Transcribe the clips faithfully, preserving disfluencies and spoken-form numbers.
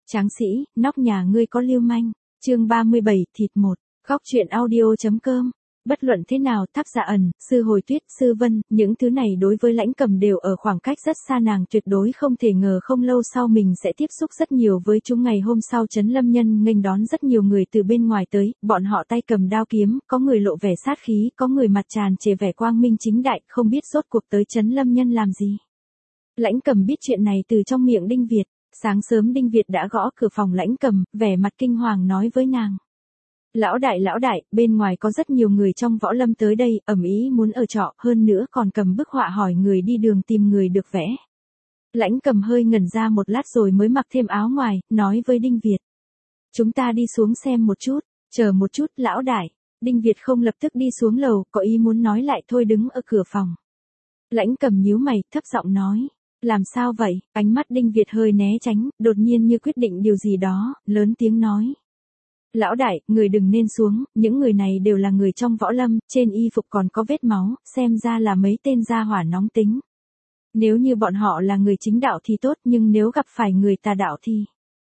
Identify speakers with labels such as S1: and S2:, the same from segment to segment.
S1: Tráng sĩ, nóc nhà ngươi có lưu manh. Chương ba mươi bảy, thịt một. Góc truyện audio.com. Bất luận thế nào, Tháp Dạ Ẩn, Sư Hồi Tuyết, Sư Vân, những thứ này đối với Lãnh Cầm đều ở khoảng cách rất xa, nàng tuyệt đối không thể ngờ không lâu sau mình sẽ tiếp xúc rất nhiều với chúng. Ngày hôm sau Trấn Lâm Nhân nghênh đón rất nhiều người từ bên ngoài tới, bọn họ tay cầm đao kiếm, có người lộ vẻ sát khí, có người mặt tràn trề vẻ quang minh chính đại, không biết rốt cuộc tới Trấn Lâm Nhân làm gì. Lãnh Cầm biết chuyện này từ trong miệng Đinh Việt. Sáng sớm Đinh Việt đã gõ cửa phòng Lãnh Cầm, vẻ mặt kinh hoàng nói với nàng. Lão đại lão đại, bên ngoài có rất nhiều người trong võ lâm tới đây, ầm ĩ muốn ở trọ, hơn nữa còn cầm bức họa hỏi người đi đường tìm người được vẽ. Lãnh Cầm hơi ngẩn ra một lát rồi mới mặc thêm áo ngoài, nói với Đinh Việt. Chúng ta đi xuống xem một chút, chờ một chút lão đại. Đinh Việt không lập tức đi xuống lầu, có ý muốn nói lại thôi đứng ở cửa phòng. Lãnh Cầm nhíu mày, thấp giọng nói. Làm sao vậy? Ánh mắt Đinh Việt hơi né tránh, đột nhiên như quyết định điều gì đó, lớn tiếng nói. Lão đại, người đừng nên xuống, những người này đều là người trong võ lâm, trên y phục còn có vết máu, xem ra là mấy tên gia hỏa nóng tính. Nếu như bọn họ là người chính đạo thì tốt, nhưng nếu gặp phải người tà đạo thì...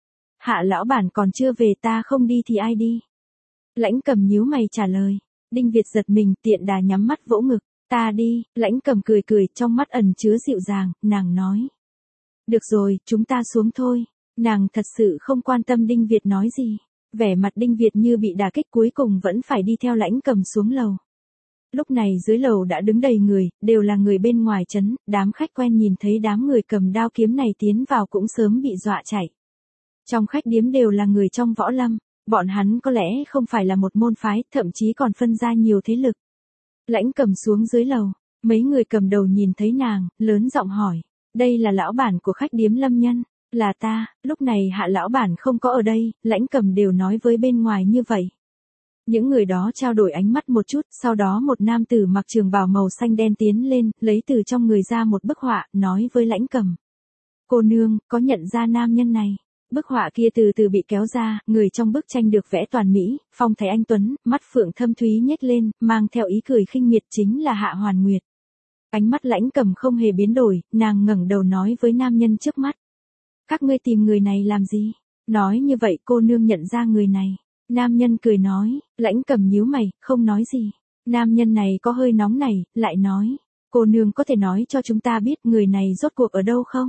S1: Hạ lão bản còn chưa về, ta không đi thì ai đi? Lãnh Cầm nhíu mày trả lời. Đinh Việt giật mình, tiện đà nhắm mắt vỗ ngực. Ta đi, Lãnh Cầm cười cười, trong mắt ẩn chứa dịu dàng, nàng nói. Được rồi, chúng ta xuống thôi. Nàng thật sự không quan tâm Đinh Việt nói gì. Vẻ mặt Đinh Việt như bị đả kích, cuối cùng vẫn phải đi theo Lãnh Cầm xuống lầu. Lúc này dưới lầu đã đứng đầy người, đều là người bên ngoài trấn, đám khách quen nhìn thấy đám người cầm đao kiếm này tiến vào cũng sớm bị dọa chạy. Trong khách điếm đều là người trong võ lâm, bọn hắn có lẽ không phải là một môn phái, thậm chí còn phân ra nhiều thế lực. Lãnh Cầm xuống dưới lầu, mấy người cầm đầu nhìn thấy nàng, lớn giọng hỏi, đây là lão bản của khách điếm Lâm Nhân. Là ta, lúc này Hạ lão bản không có ở đây, Lãnh Cầm đều nói với bên ngoài như vậy. Những người đó trao đổi ánh mắt một chút, sau đó một nam tử mặc trường bào màu xanh đen tiến lên, lấy từ trong người ra một bức họa, nói với Lãnh Cầm. Cô nương, có nhận ra nam nhân này? Bức họa kia từ từ bị kéo ra, người trong bức tranh được vẽ toàn mỹ, phong thái anh tuấn, mắt phượng thâm thúy nhếch lên, mang theo ý cười khinh miệt, chính là Hạ Hoàn Nguyệt. Ánh mắt Lãnh Cầm không hề biến đổi, nàng ngẩng đầu nói với nam nhân trước mắt. Các ngươi tìm người này làm gì? Nói như vậy cô nương nhận ra người này. Nam nhân cười nói, Lãnh Cầm nhíu mày, không nói gì. Nam nhân này có hơi nóng này, lại nói. Cô nương có thể nói cho chúng ta biết người này rốt cuộc ở đâu không?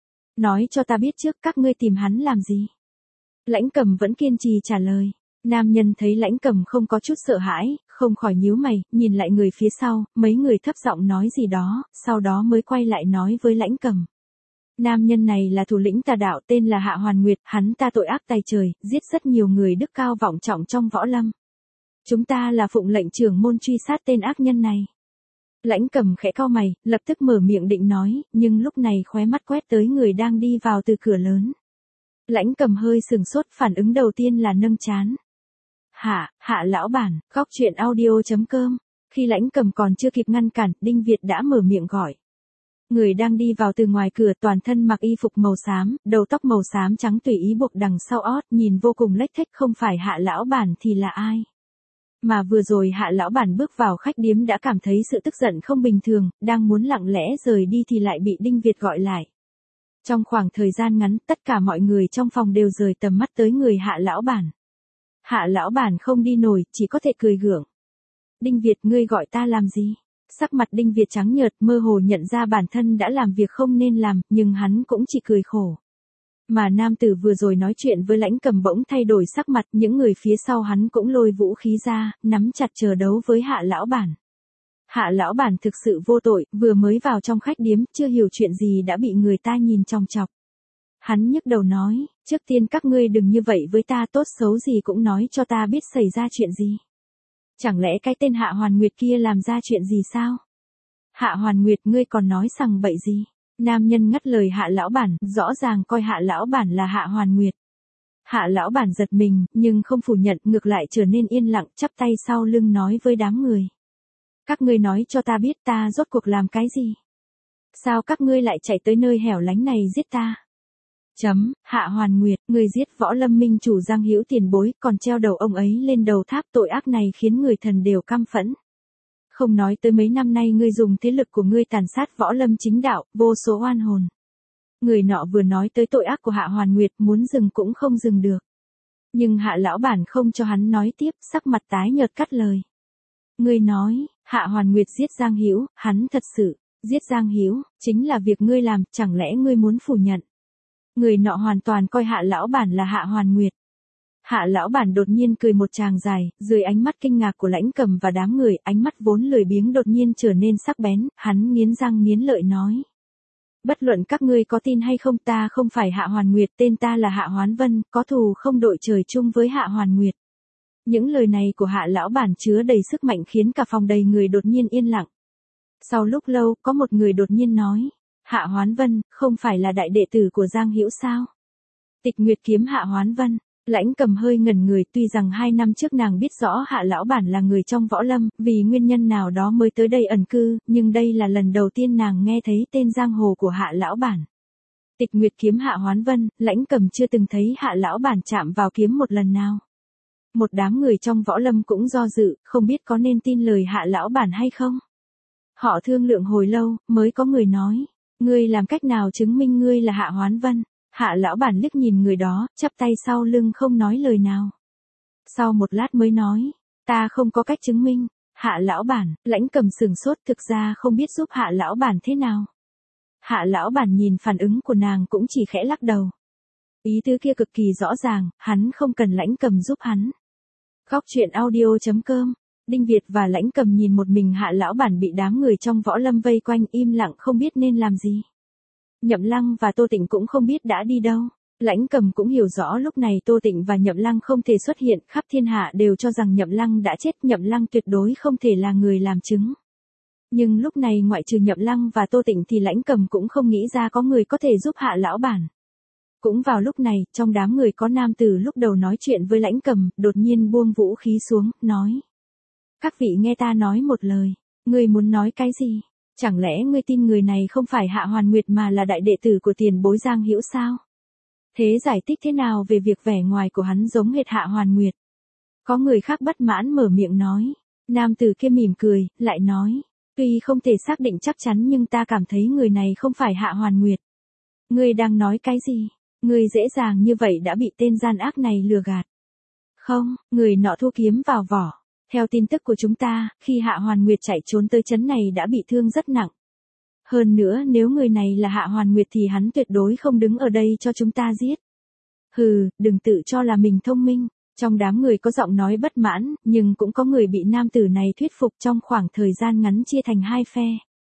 S1: Nói cho ta biết trước, các ngươi tìm hắn làm gì? Lãnh Cầm vẫn kiên trì trả lời. Nam nhân thấy Lãnh Cầm không có chút sợ hãi, không khỏi nhíu mày, nhìn lại người phía sau, mấy người thấp giọng nói gì đó, sau đó mới quay lại nói với Lãnh Cầm. Nam nhân này là thủ lĩnh tà đạo, tên là Hạ Hoàn Nguyệt, hắn ta tội ác tày trời, giết rất nhiều người đức cao vọng trọng trong võ lâm. Chúng ta là phụng lệnh trưởng môn truy sát tên ác nhân này. Lãnh Cầm khẽ cau mày, lập tức mở miệng định nói, nhưng lúc này khóe mắt quét tới người đang đi vào từ cửa lớn. Lãnh Cầm hơi sừng sốt, phản ứng đầu tiên là nâng trán. Hạ, Hạ lão bản, góc truyện audio.com. Khi Lãnh Cầm còn chưa kịp ngăn cản, Đinh Việt đã mở miệng gọi. Người đang đi vào từ ngoài cửa, toàn thân mặc y phục màu xám, đầu tóc màu xám trắng tùy ý buộc đằng sau ót, nhìn vô cùng lếch thếch, không phải Hạ lão bản thì là ai? Mà vừa rồi Hạ lão bản bước vào khách điếm đã cảm thấy sự tức giận không bình thường, đang muốn lặng lẽ rời đi thì lại bị Đinh Việt gọi lại. Trong khoảng thời gian ngắn, tất cả mọi người trong phòng đều rời tầm mắt tới người Hạ lão bản. Hạ lão bản không đi nổi, chỉ có thể cười gượng. Đinh Việt, ngươi gọi ta làm gì? Sắc mặt Đinh Việt trắng nhợt, mơ hồ nhận ra bản thân đã làm việc không nên làm, nhưng hắn cũng chỉ cười khổ. Mà nam tử vừa rồi nói chuyện với Lãnh Cầm bỗng thay đổi sắc mặt, những người phía sau hắn cũng lôi vũ khí ra, nắm chặt chờ đấu với Hạ lão bản. Hạ lão bản thực sự vô tội, vừa mới vào trong khách điếm, chưa hiểu chuyện gì đã bị người ta nhìn chòng chọc. Hắn nhức đầu nói, trước tiên các ngươi đừng như vậy với ta, tốt xấu gì cũng nói cho ta biết xảy ra chuyện gì. Chẳng lẽ cái tên Hạ Hoàn Nguyệt kia làm ra chuyện gì sao? Hạ Hoàn Nguyệt, ngươi còn nói sằng bậy gì? Nam nhân ngắt lời Hạ lão bản, rõ ràng coi Hạ lão bản là Hạ Hoàn Nguyệt. Hạ lão bản giật mình, nhưng không phủ nhận, ngược lại trở nên yên lặng, chắp tay sau lưng nói với đám người. Các ngươi nói cho ta biết ta rốt cuộc làm cái gì? Sao các ngươi lại chạy tới nơi hẻo lánh này giết ta? Chấm, Hạ Hoàn Nguyệt, người giết võ lâm minh chủ Giang Hữu tiền bối, còn treo đầu ông ấy lên đầu tháp, tội ác này khiến người thần đều căm phẫn. Không nói tới mấy năm nay ngươi dùng thế lực của ngươi tàn sát võ lâm chính đạo, vô số oan hồn. Người nọ vừa nói tới tội ác của Hạ Hoàn Nguyệt, muốn dừng cũng không dừng được. Nhưng Hạ lão bản không cho hắn nói tiếp, sắc mặt tái nhợt cắt lời. Ngươi nói, Hạ Hoàn Nguyệt giết Giang Hữu, hắn thật sự giết Giang Hữu, chính là việc ngươi làm, chẳng lẽ ngươi muốn phủ nhận? Người nọ hoàn toàn coi Hạ lão bản là Hạ Hoàn Nguyệt. Hạ lão bản đột nhiên cười một tràng dài, dưới ánh mắt kinh ngạc của Lãnh Cầm và đám người, ánh mắt vốn lười biếng đột nhiên trở nên sắc bén, hắn nghiến răng nghiến lợi nói. Bất luận các ngươi có tin hay không, ta không phải Hạ Hoàn Nguyệt, tên ta là Hạ Hoán Vân, có thù không đội trời chung với Hạ Hoàn Nguyệt. Những lời này của Hạ lão bản chứa đầy sức mạnh khiến cả phòng đầy người đột nhiên yên lặng. Sau lúc lâu, có một người đột nhiên nói, Hạ Hoán Vân, không phải là đại đệ tử của Giang Hữu sao? Tịch Nguyệt kiếm Hạ Hoán Vân. Lãnh Cầm hơi ngẩn người, tuy rằng hai năm trước nàng biết rõ Hạ lão bản là người trong võ lâm, vì nguyên nhân nào đó mới tới đây ẩn cư, nhưng đây là lần đầu tiên nàng nghe thấy tên giang hồ của Hạ lão bản. Tịch Nguyệt kiếm Hạ Hoán Vân, Lãnh Cầm chưa từng thấy Hạ lão bản chạm vào kiếm một lần nào. Một đám người trong võ lâm cũng do dự, không biết có nên tin lời Hạ lão bản hay không. Họ thương lượng hồi lâu, mới có người nói, ngươi làm cách nào chứng minh ngươi là Hạ Hoán Vân? Hạ lão bản liếc nhìn người đó, chắp tay sau lưng không nói lời nào. Sau một lát mới nói, ta không có cách chứng minh. Hạ lão bản, Lãnh Cầm sừng sốt, thực ra không biết giúp Hạ lão bản thế nào. Hạ lão bản nhìn phản ứng của nàng cũng chỉ khẽ lắc đầu. Ý tứ kia cực kỳ rõ ràng, hắn không cần Lãnh Cầm giúp hắn. Góc truyện audio chấm com. Đinh Việt và Lãnh Cầm nhìn một mình Hạ lão bản bị đám người trong võ lâm vây quanh, im lặng không biết nên làm gì. Nhậm Lăng và Tô Tịnh cũng không biết đã đi đâu. Lãnh Cầm cũng hiểu rõ lúc này Tô Tịnh và Nhậm Lăng không thể xuất hiện, khắp thiên hạ đều cho rằng Nhậm Lăng đã chết, Nhậm Lăng tuyệt đối không thể là người làm chứng. Nhưng lúc này ngoại trừ Nhậm Lăng và Tô Tịnh thì Lãnh Cầm cũng không nghĩ ra có người có thể giúp Hạ lão bản. Cũng vào lúc này, trong đám người có nam tử lúc đầu nói chuyện với Lãnh Cầm, đột nhiên buông vũ khí xuống, nói. Các vị nghe ta nói một lời, ngươi muốn nói cái gì? Chẳng lẽ ngươi tin người này không phải Hạ Hoàn Nguyệt mà là đại đệ tử của tiền bối Giang Hữu sao? Thế giải thích thế nào về việc vẻ ngoài của hắn giống hệt Hạ Hoàn Nguyệt? Có người khác bất mãn mở miệng nói. Nam tử kia mỉm cười, lại nói. Tuy không thể xác định chắc chắn nhưng ta cảm thấy người này không phải Hạ Hoàn Nguyệt. Ngươi đang nói cái gì? Ngươi dễ dàng như vậy đã bị tên gian ác này lừa gạt. Không, người nọ thu kiếm vào vỏ. Theo tin tức của chúng ta, khi Hạ Hoàn Nguyệt chạy trốn tới trấn này đã bị thương rất nặng. Hơn nữa nếu người này là Hạ Hoàn Nguyệt thì hắn tuyệt đối không đứng ở đây cho chúng ta giết. Hừ, đừng tự cho là mình thông minh. Trong đám người có giọng nói bất mãn, nhưng cũng có người bị nam tử này thuyết phục trong khoảng thời gian ngắn chia thành hai phe.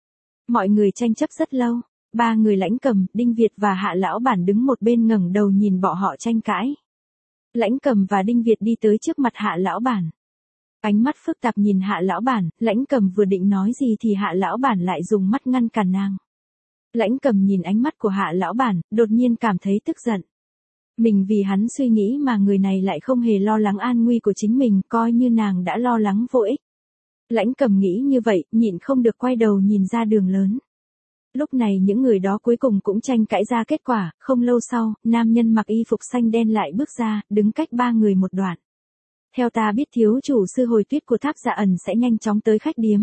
S1: Mọi người tranh chấp rất lâu. Ba người Lãnh Cầm, Đinh Việt và Hạ lão bản đứng một bên ngẩng đầu nhìn bọn họ tranh cãi. Lãnh Cầm và Đinh Việt đi tới trước mặt Hạ lão bản. Ánh mắt phức tạp nhìn Hạ lão bản, Lãnh Cầm vừa định nói gì thì Hạ lão bản lại dùng mắt ngăn cản nàng. Lãnh Cầm nhìn ánh mắt của Hạ lão bản, đột nhiên cảm thấy tức giận. Mình vì hắn suy nghĩ mà người này lại không hề lo lắng an nguy của chính mình, coi như nàng đã lo lắng vô ích. Lãnh Cầm nghĩ như vậy, nhịn không được quay đầu nhìn ra đường lớn. Lúc này những người đó cuối cùng cũng tranh cãi ra kết quả, không lâu sau, nam nhân mặc y phục xanh đen lại bước ra, đứng cách ba người một đoạn. Theo ta biết thiếu chủ sư hồi tuyết của Tháp Dạ Ẩn sẽ nhanh chóng tới khách điếm.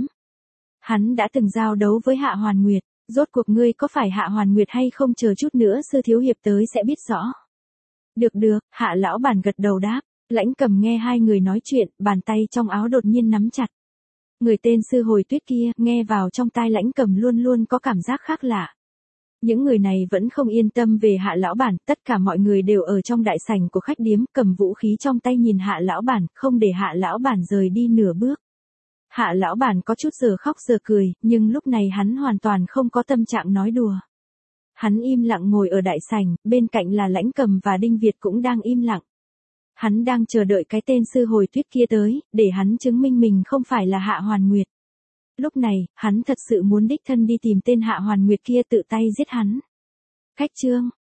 S1: Hắn đã từng giao đấu với Hạ Hoàn Nguyệt, rốt cuộc ngươi có phải Hạ Hoàn Nguyệt hay không, chờ chút nữa sư thiếu hiệp tới sẽ biết rõ. Được được, Hạ lão bản gật đầu đáp. Lãnh Cầm nghe hai người nói chuyện, bàn tay trong áo đột nhiên nắm chặt. Người tên sư hồi tuyết kia, nghe vào trong tai Lãnh Cầm luôn luôn có cảm giác khác lạ. Những người này vẫn không yên tâm về Hạ lão bản, tất cả mọi người đều ở trong đại sảnh của khách điếm, cầm vũ khí trong tay nhìn Hạ lão bản, không để Hạ lão bản rời đi nửa bước. Hạ lão bản có chút giờ khóc giờ cười, nhưng lúc này hắn hoàn toàn không có tâm trạng nói đùa. Hắn im lặng ngồi ở đại sảnh, bên cạnh là Lãnh Cầm và Đinh Việt cũng đang im lặng. Hắn đang chờ đợi cái tên sư hồi tuyết kia tới, để hắn chứng minh mình không phải là Hạ Hoàn Nguyệt. Lúc này, hắn thật sự muốn đích thân đi tìm tên Hạ Hoàn Nguyệt kia tự tay giết hắn. Khách trương,